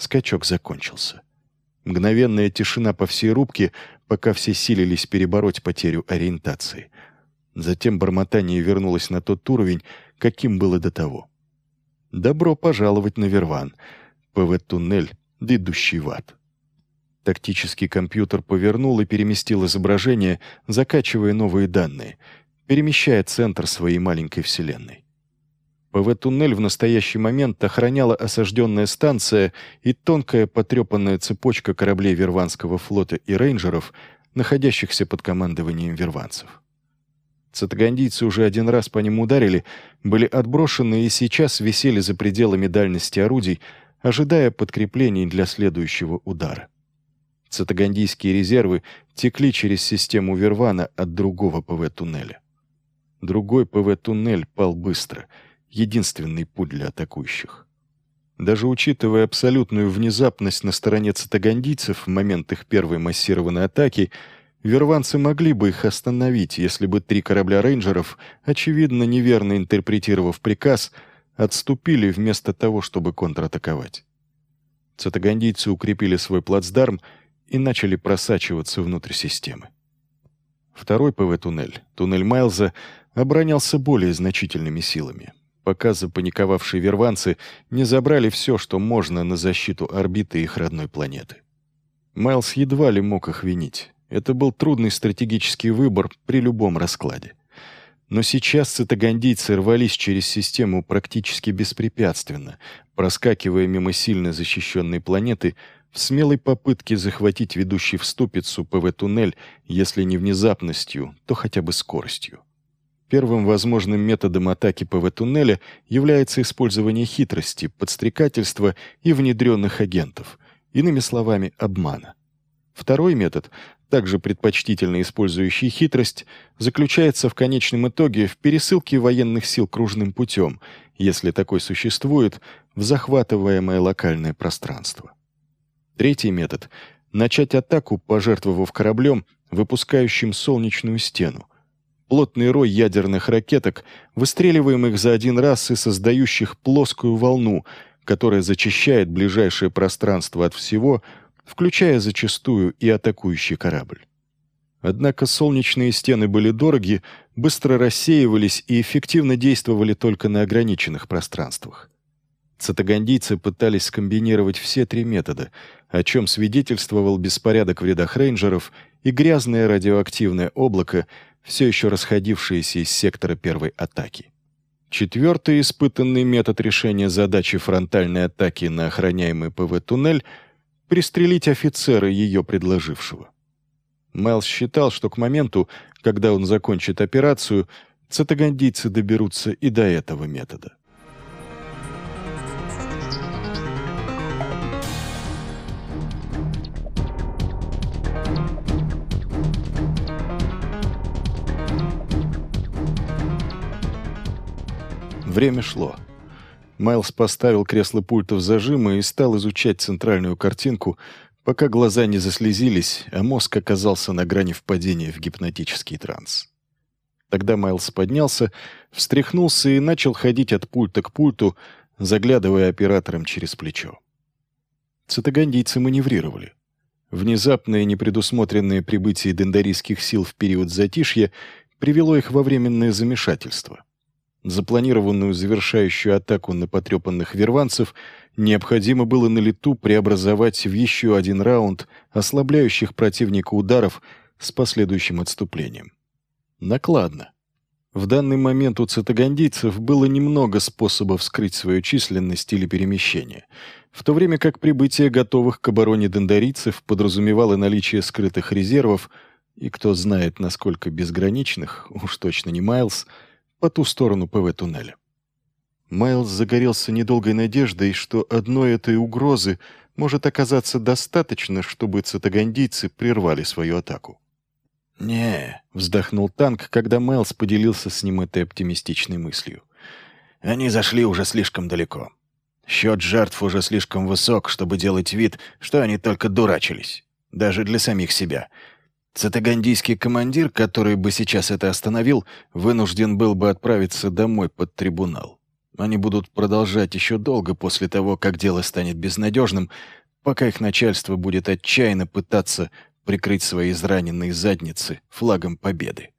скачок закончился. Мгновенная тишина по всей рубке, пока все силились перебороть потерю ориентации. Затем бормотание вернулось на тот уровень, каким было до того. Добро пожаловать на Верван, ПВ-туннель, ведущий в ад. Тактический компьютер повернул и переместил изображение, закачивая новые данные, перемещая центр своей маленькой вселенной. ПВ-туннель в настоящий момент охраняла осажденная станция и тонкая потрепанная цепочка кораблей Верванского флота и рейнджеров, находящихся под командованием верванцев. Цитагандийцы уже один раз по ним ударили, были отброшены и сейчас висели за пределами дальности орудий, ожидая подкреплений для следующего удара. Цитагандийские резервы текли через систему Вервана от другого ПВ-туннеля. Другой ПВ-туннель пал быстро, единственный путь для атакующих. Даже учитывая абсолютную внезапность на стороне цитагандийцев в момент их первой массированной атаки, верванцы могли бы их остановить, если бы 3 корабля рейнджеров, очевидно неверно интерпретировав приказ, отступили вместо того, чтобы контратаковать. Цитагандийцы укрепили свой плацдарм и начали просачиваться внутрь системы. Второй ПВ-туннель, туннель Майлза, оборонялся более значительными силами, пока запаниковавшие верванцы не забрали все, что можно, на защиту орбиты их родной планеты. Майлз едва ли мог их винить. Это был трудный стратегический выбор при любом раскладе. Но сейчас цитагандийцы рвались через систему практически беспрепятственно, проскакивая мимо сильно защищенной планеты в смелой попытке захватить ведущий в ступицу ПВ-туннель, если не внезапностью, то хотя бы скоростью. Первым возможным методом атаки ПВ-туннеля является использование хитрости, подстрекательства и внедренных агентов, иными словами, обмана. Второй метод, также предпочтительно использующий хитрость, заключается в конечном итоге в пересылке военных сил кружным путем, если такой существует, в захватываемое локальное пространство. Третий метод — начать атаку, пожертвовав кораблем, выпускающим солнечную стену. Плотный рой ядерных ракеток, выстреливаемых за один раз и создающих плоскую волну, которая зачищает ближайшее пространство от всего, включая зачастую и атакующий корабль. Однако солнечные стены были дороги, быстро рассеивались и эффективно действовали только на ограниченных пространствах. Цитагандийцы пытались скомбинировать все 3 метода, о чем свидетельствовал беспорядок в рядах рейнджеров и грязное радиоактивное облако, все еще расходившееся из сектора первой атаки. Четвертый испытанный метод решения задачи фронтальной атаки на охраняемый ПВ-туннель — пристрелить офицера, ее предложившего. Майлз считал, что к моменту, когда он закончит операцию, цитагандийцы доберутся и до этого метода. Время шло. Майлз поставил кресло пульта в зажимы и стал изучать центральную картинку, пока глаза не заслезились, а мозг оказался на грани впадения в гипнотический транс. Тогда Майлз поднялся, встряхнулся и начал ходить от пульта к пульту, заглядывая оператором через плечо. Цитагандийцы маневрировали. Внезапное непредусмотренное прибытие дендарийских сил в период затишья привело их во временное замешательство. Запланированную завершающую атаку на потрепанных верванцев необходимо было на лету преобразовать в еще один раунд ослабляющих противника ударов с последующим отступлением. Накладно. В данный момент у цитагандийцев было немного способов скрыть свою численность или перемещение, в то время как прибытие готовых к обороне дендарийцев подразумевало наличие скрытых резервов, и кто знает, насколько безграничных, уж точно не Майлз, по ту сторону ПВ-туннеля. Майлз загорелся недолгой надеждой, что одной этой угрозы может оказаться достаточно, чтобы цитагандийцы прервали свою атаку. «Не», — вздохнул танк, когда Майлз поделился с ним этой оптимистичной мыслью. «Они зашли уже слишком далеко. Счет жертв уже слишком высок, чтобы делать вид, что они только дурачились. Даже для самих себя. Цитагандийский командир, который бы сейчас это остановил, вынужден был бы отправиться домой под трибунал. Они будут продолжать еще долго после того, как дело станет безнадежным, пока их начальство будет отчаянно пытаться прикрыть свои израненные задницы флагом победы.